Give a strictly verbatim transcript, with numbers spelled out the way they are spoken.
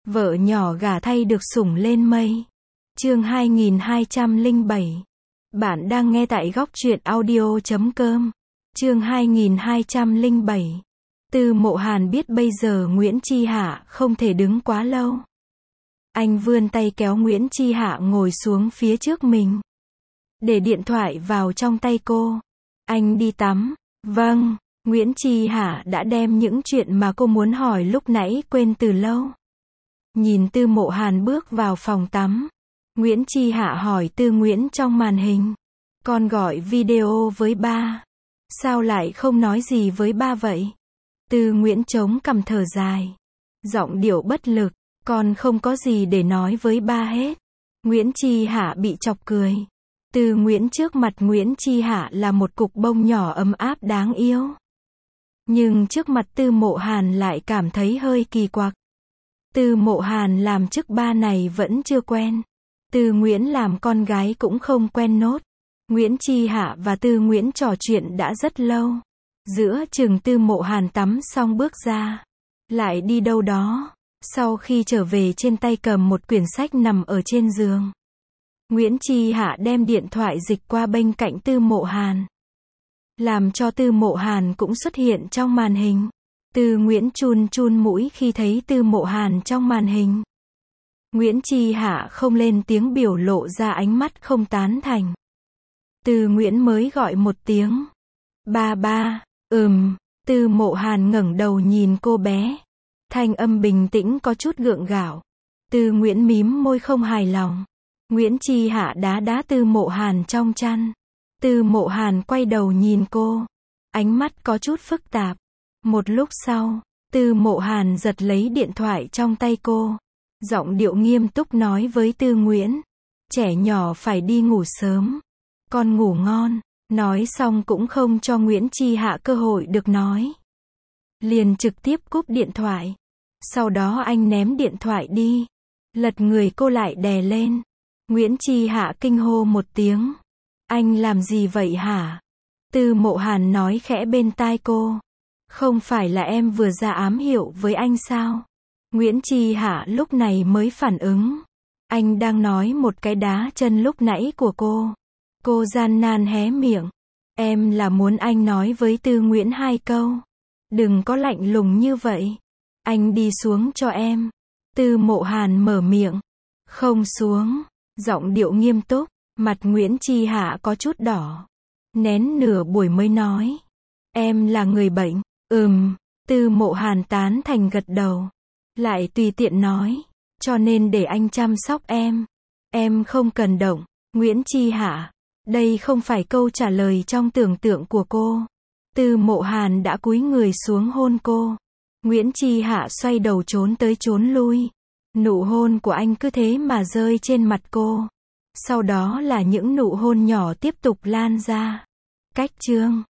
Vợ nhỏ gả thay được sủng lên mây. Chương hai nghìn hai trăm lẻ bảy. Bạn đang nghe tại góc truyện audio chấm com. Chương hai nghìn hai trăm lẻ bảy. Tư Mộ Hàn biết bây giờ Nguyễn Chi Hạ không thể đứng quá lâu. Anh vươn tay kéo Nguyễn Chi Hạ ngồi xuống phía trước mình. Để điện thoại vào trong tay cô. Anh đi tắm. Vâng, Nguyễn Chi Hạ đã đem những chuyện mà cô muốn hỏi lúc nãy quên từ lâu. Nhìn Tư Mộ Hàn bước vào phòng tắm. Nguyễn Chi Hạ hỏi Tư Nguyễn trong màn hình. Con gọi video với ba. Sao lại không nói gì với ba vậy? Tư Nguyễn chống cằm thở dài. Giọng điệu bất lực. Con không có gì để nói với ba hết. Nguyễn Chi Hạ bị chọc cười. Tư Nguyễn trước mặt Nguyễn Chi Hạ là một cục bông nhỏ ấm áp đáng yêu. Nhưng trước mặt Tư Mộ Hàn lại cảm thấy hơi kỳ quặc. Tư Mộ Hàn làm chức ba này vẫn chưa quen. Tư Nguyễn làm con gái cũng không quen nốt. Nguyễn Chi Hạ và Tư Nguyễn trò chuyện đã rất lâu. Giữa chừng Tư Mộ Hàn tắm xong bước ra. Lại đi đâu đó. Sau khi trở về trên tay cầm một quyển sách nằm ở trên giường. Nguyễn Chi Hạ đem điện thoại dịch qua bên cạnh Tư Mộ Hàn. Làm cho Tư Mộ Hàn cũng xuất hiện trong màn hình. Tư Nguyễn chun chun mũi khi thấy Tư Mộ Hàn trong màn hình. Nguyễn Chi Hạ không lên tiếng biểu lộ ra ánh mắt không tán thành. Tư Nguyễn mới gọi một tiếng. Ba ba, ừm, Tư Mộ Hàn ngẩng đầu nhìn cô bé. Thanh âm bình tĩnh có chút gượng gạo. Tư Nguyễn mím môi không hài lòng. Nguyễn Chi Hạ đá đá Tư Mộ Hàn trong chăn. Tư Mộ Hàn quay đầu nhìn cô. Ánh mắt có chút phức tạp. Một lúc sau, Tư Mộ Hàn giật lấy điện thoại trong tay cô. Giọng điệu nghiêm túc nói với Tư Nguyễn. Trẻ nhỏ phải đi ngủ sớm. Con ngủ ngon. Nói xong cũng không cho Nguyễn Chi Hạ cơ hội được nói. Liền trực tiếp cúp điện thoại. Sau đó anh ném điện thoại đi. Lật người cô lại đè lên. Nguyễn Chi Hạ kinh hô một tiếng. Anh làm gì vậy hả? Tư Mộ Hàn nói khẽ bên tai cô. Không phải là em vừa ra ám hiệu với anh sao? Nguyễn Chi Hạ lúc này mới phản ứng. Anh đang nói một cái đá chân lúc nãy của cô. Cô gian nan hé miệng. Em là muốn anh nói với Tư Nguyễn hai câu. Đừng có lạnh lùng như vậy. Anh đi xuống cho em. Tư Mộ Hàn mở miệng. Không xuống. Giọng điệu nghiêm túc. Mặt Nguyễn Chi Hạ có chút đỏ. Nén nửa buổi mới nói. Em là người bệnh. Ừm. Tư Mộ Hàn tán thành gật đầu. Lại tùy tiện nói. Cho nên để anh chăm sóc em. Em không cần động. Nguyễn Chi Hạ. Đây không phải câu trả lời trong tưởng tượng của cô. Tư Mộ Hàn đã cúi người xuống hôn cô. Nguyễn Chi Hạ xoay đầu trốn tới trốn lui. Nụ hôn của anh cứ thế mà rơi trên mặt cô. Sau đó là những nụ hôn nhỏ tiếp tục lan ra. Cách chương